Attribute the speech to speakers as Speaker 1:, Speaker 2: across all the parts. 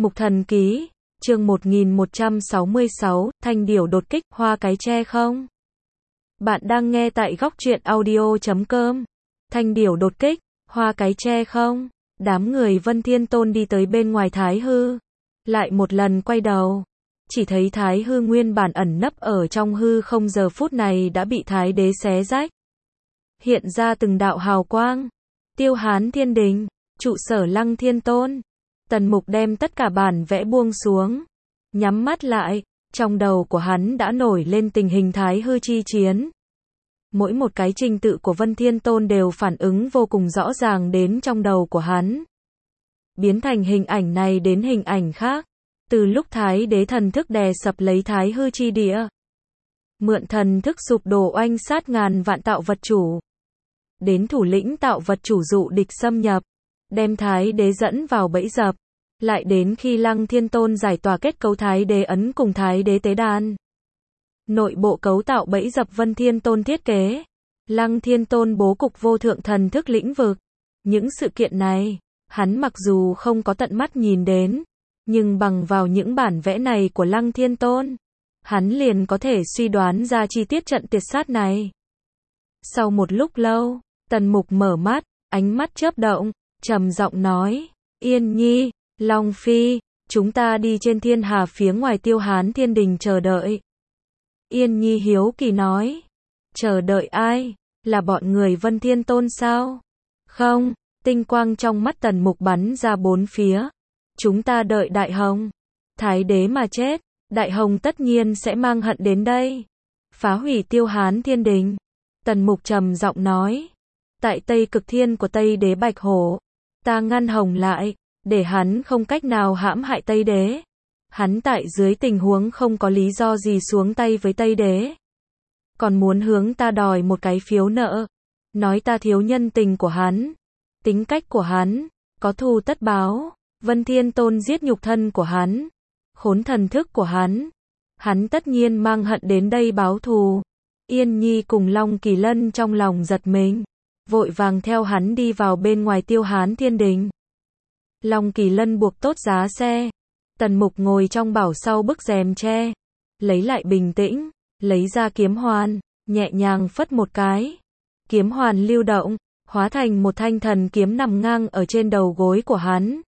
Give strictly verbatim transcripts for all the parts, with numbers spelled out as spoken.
Speaker 1: Mục Thần Ký, chương một nghìn một trăm sáu mươi sáu, Thanh Điểu đột kích, hoa cái tre không? Bạn đang nghe tại góc truyện audio chấm com. Thanh Điểu đột kích, hoa cái tre không? Đám người Vân Thiên Tôn đi tới bên ngoài Thái Hư. Lại một lần quay đầu. Chỉ thấy Thái Hư nguyên bản ẩn nấp ở trong hư không giờ phút này đã bị Thái Đế xé rách. Hiện ra từng đạo hào quang. Tiêu Hán Thiên Đình, trụ sở Lăng Thiên Tôn. Tần Mục đem tất cả bản vẽ buông xuống. Nhắm mắt lại, trong đầu của hắn đã nổi lên tình hình Thái Hư chi chiến. Mỗi một cái trình tự của Vân Thiên Tôn đều phản ứng vô cùng rõ ràng đến trong đầu của hắn. Biến thành hình ảnh này đến hình ảnh khác. Từ lúc Thái Đế thần thức đè sập lấy Thái Hư chi địa. Mượn thần thức sụp đổ oanh sát ngàn vạn tạo vật chủ. Đến thủ lĩnh tạo vật chủ dụ địch xâm nhập. Đem Thái Đế dẫn vào bẫy dập. Lại đến khi Lăng Thiên Tôn giải tỏa kết cấu Thái Đế ấn cùng Thái Đế tế đàn. Nội bộ cấu tạo bẫy dập Vân Thiên Tôn thiết kế. Lăng Thiên Tôn bố cục vô thượng thần thức lĩnh vực. Những sự kiện này, hắn mặc dù không có tận mắt nhìn đến, nhưng bằng vào những bản vẽ này của Lăng Thiên Tôn, hắn liền có thể suy đoán ra chi tiết trận tiệt sát này. Sau một lúc lâu, Tần Mục mở mắt, ánh mắt chớp động, trầm giọng nói, Yên Nhi, Long Phi, chúng ta đi trên thiên hà phía ngoài Tiêu Hán Thiên Đình chờ đợi. Yên Nhi hiếu kỳ nói, chờ đợi ai? Là bọn người Vân Thiên Tôn sao? Không, tinh quang trong mắt Tần Mục bắn ra bốn phía. Chúng ta đợi Đại Hồng. Thái Đế mà chết, Đại Hồng tất nhiên sẽ mang hận đến đây. Phá hủy Tiêu Hán Thiên Đình. Tần Mục trầm giọng nói, tại Tây Cực Thiên của Tây Đế Bạch Hổ, ta ngăn Hồng lại, để hắn không cách nào hãm hại Tây Đế. Hắn tại dưới tình huống không có lý do gì xuống tay với Tây Đế. Còn muốn hướng ta đòi một cái phiếu nợ. Nói ta thiếu nhân tình của hắn. Tính cách của hắn, có thù tất báo. Vân Thiên Tôn giết nhục thân của hắn. Khốn thần thức của hắn. Hắn tất nhiên mang hận đến đây báo thù. Yên Nhi cùng Long Kỳ Lân trong lòng giật mình. Vội vàng theo hắn đi vào bên ngoài Tiêu Hán Thiên Đình. Long Kỳ Lân buộc tốt giá xe. Tần Mục ngồi trong bảo sau bức rèm tre. Lấy lại bình tĩnh. Lấy ra kiếm hoàn. Nhẹ nhàng phất một cái. Kiếm hoàn lưu động. Hóa thành một thanh thần kiếm nằm ngang ở trên đầu gối của hắn.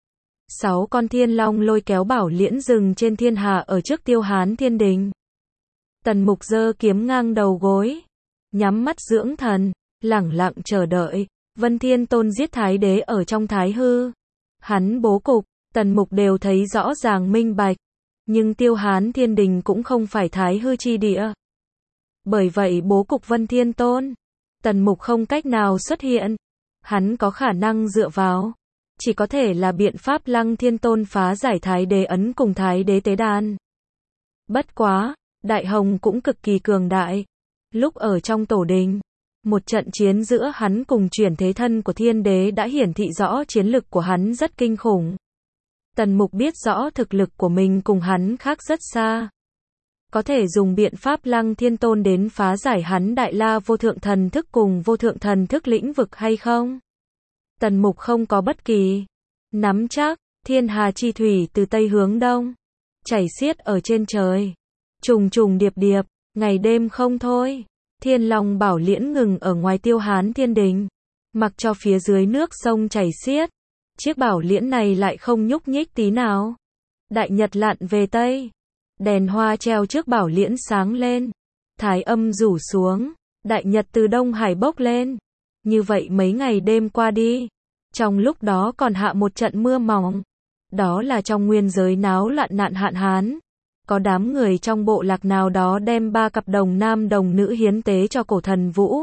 Speaker 1: Sáu con thiên long lôi kéo bảo liễn rừng trên thiên hà ở trước Tiêu Hán Thiên Đình. Tần Mục giơ kiếm ngang đầu gối. Nhắm mắt dưỡng thần. Lẳng lặng chờ đợi. Vân Thiên Tôn giết Thái Đế ở trong Thái Hư. Hắn bố cục, Tần Mục đều thấy rõ ràng minh bạch. Nhưng Tiêu Hán Thiên Đình cũng không phải Thái Hư chi địa. Bởi vậy bố cục Vân Thiên Tôn, Tần Mục không cách nào xuất hiện. Hắn có khả năng dựa vào, chỉ có thể là biện pháp Lăng Thiên Tôn phá giải Thái Đế ấn cùng Thái Đế tế đàn. Bất quá, Đại Hồng cũng cực kỳ cường đại. Lúc ở trong tổ đình, một trận chiến giữa hắn cùng chuyển thế thân của Thiên Đế đã hiển thị rõ chiến lực của hắn rất kinh khủng. Tần Mục biết rõ thực lực của mình cùng hắn khác rất xa. Có thể dùng biện pháp Lăng Thiên Tôn đến phá giải hắn Đại La vô thượng thần thức cùng vô thượng thần thức lĩnh vực hay không? Tần Mục không có bất kỳ nắm chắc. Thiên hà chi thủy từ Tây hướng Đông, chảy xiết ở trên trời. Trùng trùng điệp điệp, ngày đêm không thôi. Thiên Long bảo liễn ngừng ở ngoài Tiêu Hán Thiên Đình. Mặc cho phía dưới nước sông chảy xiết. Chiếc bảo liễn này lại không nhúc nhích tí nào. Đại nhật lặn về Tây. Đèn hoa treo trước bảo liễn sáng lên. Thái âm rủ xuống. Đại nhật từ Đông Hải bốc lên. Như vậy mấy ngày đêm qua đi. Trong lúc đó còn hạ một trận mưa mỏng. Đó là trong nguyên giới náo loạn nạn hạn hán. Có đám người trong bộ lạc nào đó đem ba cặp đồng nam đồng nữ hiến tế cho cổ thần Vũ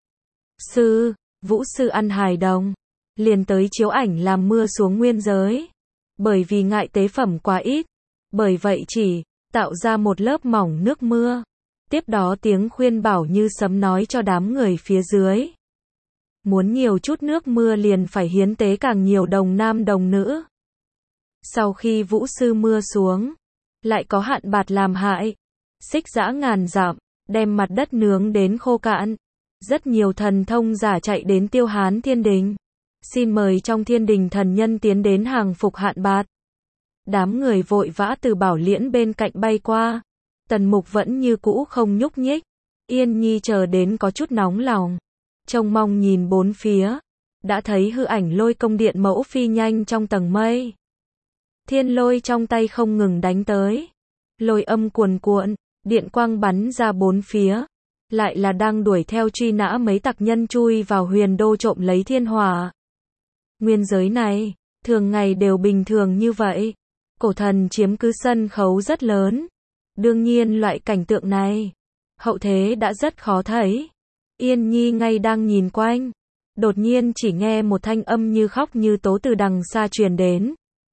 Speaker 1: Sư. Vũ Sư ăn hài đồng. Liền tới chiếu ảnh làm mưa xuống nguyên giới. Bởi vì ngại tế phẩm quá ít. Bởi vậy chỉ tạo ra một lớp mỏng nước mưa. Tiếp đó tiếng khuyên bảo như sấm nói cho đám người phía dưới. Muốn nhiều chút nước mưa liền phải hiến tế càng nhiều đồng nam đồng nữ. Sau khi Vũ Sư mưa xuống, lại có hạn bạt làm hại. Xích dã ngàn dặm, đem mặt đất nướng đến khô cạn. Rất nhiều thần thông giả chạy đến Tiêu Hán Thiên Đình. Xin mời trong Thiên Đình thần nhân tiến đến hàng phục hạn bạt. Đám người vội vã từ Bảo Liễn bên cạnh bay qua. Tần Mục vẫn như cũ không nhúc nhích. Yên Nhi chờ đến có chút nóng lòng. Trông mong nhìn bốn phía. Đã thấy hư ảnh lôi công điện mẫu phi nhanh trong tầng mây. Thiên lôi trong tay không ngừng đánh tới. Lôi âm cuồn cuộn, điện quang bắn ra bốn phía. Lại là đang đuổi theo truy nã mấy tặc nhân chui vào huyền đô trộm lấy thiên hỏa. Nguyên giới này, thường ngày đều bình thường như vậy. Cổ thần chiếm cứ sân khấu rất lớn. Đương nhiên loại cảnh tượng này, hậu thế đã rất khó thấy. Yên Nhi ngay đang nhìn quanh. Đột nhiên chỉ nghe một thanh âm như khóc như tố từ đằng xa truyền đến.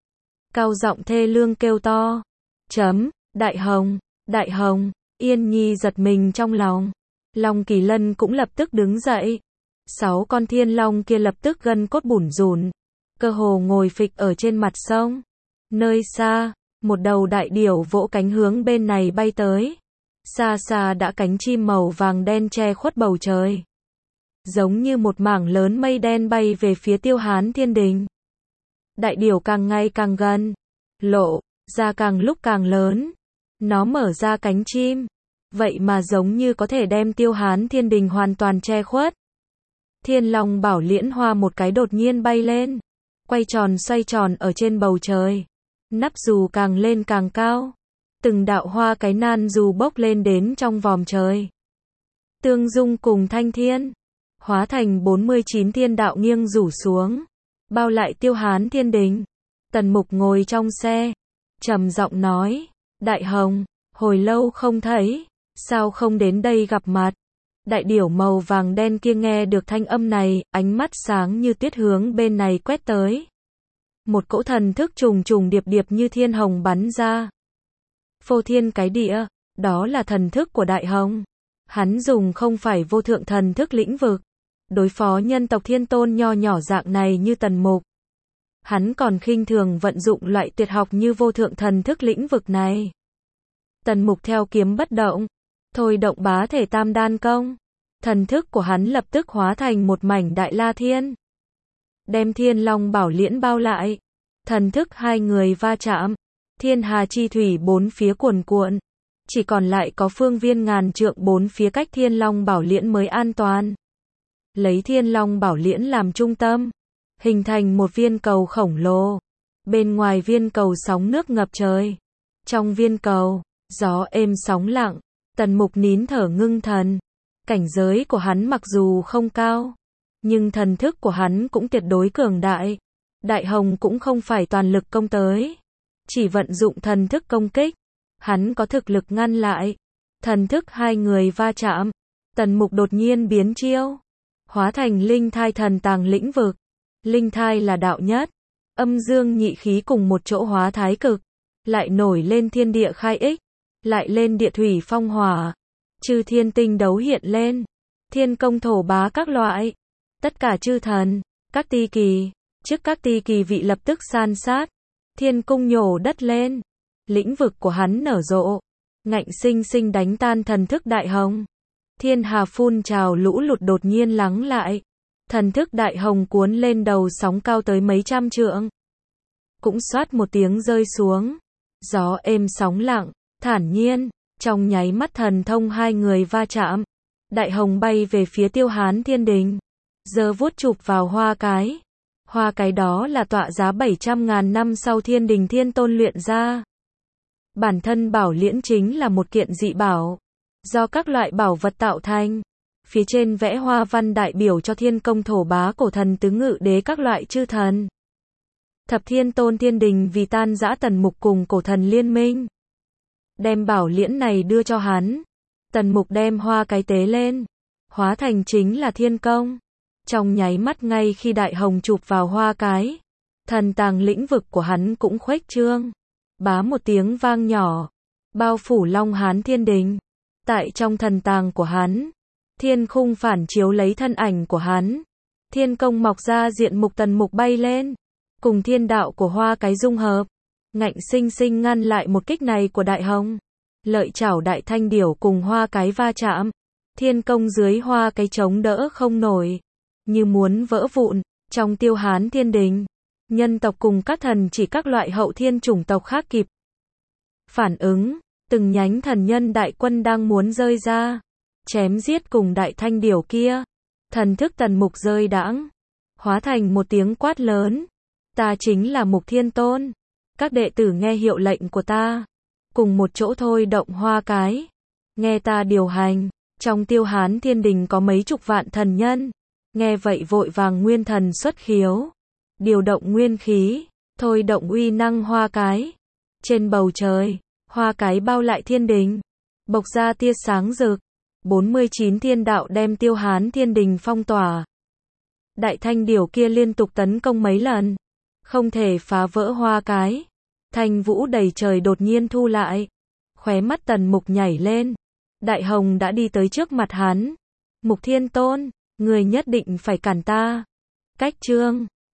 Speaker 1: Cao giọng thê lương kêu to. Chấm, Đại Hồng, Đại Hồng. Yên Nhi giật mình trong lòng. Long Kỳ Lân cũng lập tức đứng dậy. Sáu con thiên long kia lập tức gân cốt bủn rủn. Cơ hồ ngồi phịch ở trên mặt sông. Nơi xa, một đầu đại điểu vỗ cánh hướng bên này bay tới. Xa xa đã cánh chim màu vàng đen che khuất bầu trời. Giống như một mảng lớn mây đen bay về phía Tiêu Hán Thiên Đình. Đại điểu càng ngày càng gần. Lộ ra càng lúc càng lớn. Nó mở ra cánh chim. Vậy mà giống như có thể đem Tiêu Hán Thiên Đình hoàn toàn che khuất. Thiên Long Bảo Liễn Hoa một cái đột nhiên bay lên. Quay tròn xoay tròn ở trên bầu trời. Nắp dù càng lên càng cao. Từng đạo hoa cái nan dù bốc lên đến trong vòm trời. Tương dung cùng thanh thiên. Hóa thành bốn mươi chín thiên đạo nghiêng rủ xuống. Bao lại Tiêu Hán Thiên Đình. Tần Mục ngồi trong xe. Trầm giọng nói. Đại Hồng, hồi lâu không thấy. Sao không đến đây gặp mặt? Đại điểu màu vàng đen kia nghe được thanh âm này, ánh mắt sáng như tuyết hướng bên này quét tới. Một cỗ thần thức trùng trùng điệp điệp như thiên hồng bắn ra. Phô thiên cái địa, đó là thần thức của Đại Hồng. Hắn dùng không phải vô thượng thần thức lĩnh vực. Đối phó nhân tộc thiên tôn nho nhỏ dạng này như Tần Mục. Hắn còn khinh thường vận dụng loại tuyệt học như vô thượng thần thức lĩnh vực này. Tần Mục theo kiếm bất động. Thôi động bá thể tam đan công. Thần thức của hắn lập tức hóa thành một mảnh đại la thiên. Đem Thiên Long Bảo Liễn bao lại. Thần thức hai người va chạm. Thiên hà chi thủy bốn phía cuồn cuộn. Chỉ còn lại có phương viên ngàn trượng bốn phía cách Thiên Long Bảo Liễn mới an toàn. Lấy Thiên Long Bảo Liễn làm trung tâm. Hình thành một viên cầu khổng lồ. Bên ngoài viên cầu sóng nước ngập trời. Trong viên cầu, gió êm sóng lặng. Tần Mục nín thở ngưng thần. Cảnh giới của hắn mặc dù không cao, nhưng thần thức của hắn cũng tuyệt đối cường đại. Đại Hồng cũng không phải toàn lực công tới. Chỉ vận dụng thần thức công kích. Hắn có thực lực ngăn lại. Thần thức hai người va chạm. Tần Mục đột nhiên biến chiêu. Hóa thành linh thai thần tàng lĩnh vực. Linh thai là đạo nhất. Âm dương nhị khí cùng một chỗ hóa thái cực. Lại nổi lên thiên địa khai ích. Lại lên địa thủy phong hỏa. Chư thiên tinh đấu hiện lên. Thiên công thổ bá các loại. Tất cả chư thần, các ti kỳ, trước các ti kỳ vị lập tức san sát. Thiên cung nhổ đất lên. Lĩnh vực của hắn nở rộ. Ngạnh sinh sinh đánh tan thần thức Đại Hồng. Thiên hà phun trào lũ lụt đột nhiên lắng lại. Thần thức Đại Hồng cuốn lên đầu sóng cao tới mấy trăm trượng. Cũng xoát một tiếng rơi xuống. Gió êm sóng lặng, thản nhiên. Trong nháy mắt thần thông hai người va chạm. Đại Hồng bay về phía Tiêu Hán Thiên Đình. Giờ vuốt chụp vào hoa cái. Hoa cái đó là tọa giá bảy trăm ngàn năm sau Thiên Đình Thiên Tôn luyện ra. Bản thân Bảo Liễn chính là một kiện dị bảo. Do các loại bảo vật tạo thành. Phía trên vẽ hoa văn đại biểu cho thiên công thổ bá cổ thần tứ ngự đế các loại chư thần. Thập Thiên Tôn Thiên Đình vì tan rã Tần Mục cùng cổ thần liên minh. Đem Bảo Liễn này đưa cho hắn. Tần Mục đem hoa cái tế lên. Hóa thành chính là thiên công. Trong nháy mắt ngay khi Đại Hồng chụp vào hoa cái. Thần tàng lĩnh vực của hắn cũng khuếch trương. Bá một tiếng vang nhỏ. Bao phủ Long Hán Thiên Đình. Tại trong thần tàng của hắn. Thiên khung phản chiếu lấy thân ảnh của hắn. Thiên công mọc ra diện mục Tần Mục bay lên. Cùng thiên đạo của hoa cái dung hợp. Ngạnh sinh sinh ngăn lại một kích này của Đại Hồng. Lợi chảo đại thanh điểu cùng hoa cái va chạm. Thiên công dưới hoa cái chống đỡ không nổi. Như muốn vỡ vụn. Trong Tiêu Hán Thiên Đình. nhân tộc cùng các thần chỉ các loại hậu thiên chủng tộc khác kịp phản ứng, từng nhánh thần nhân đại quân đang muốn rơi ra, chém giết cùng đại thanh điểu kia. Thần thức Tần Mục rơi đãng, hóa thành một tiếng quát lớn. Ta chính là Mục Thiên Tôn. Các đệ tử nghe hiệu lệnh của ta. Cùng một chỗ thôi động hoa cái. Nghe ta điều hành. Trong Tiêu Hán Thiên Đình có mấy chục vạn thần nhân. Nghe vậy vội vàng nguyên thần xuất khiếu. Điều động nguyên khí. Thôi động uy năng hoa cái. Trên bầu trời, hoa cái bao lại thiên đình. Bộc ra tia sáng rực. bốn mươi chín thiên đạo đem Tiêu Hán Thiên Đình phong tỏa. Đại thanh điểu kia liên tục tấn công mấy lần. Không thể phá vỡ hoa cái. Thanh vũ đầy trời đột nhiên thu lại. Khóe mắt Tần Mục nhảy lên. Đại hồng đã đi tới trước mặt hắn. Mục Thiên Tôn, người nhất định phải cản ta. Cách chương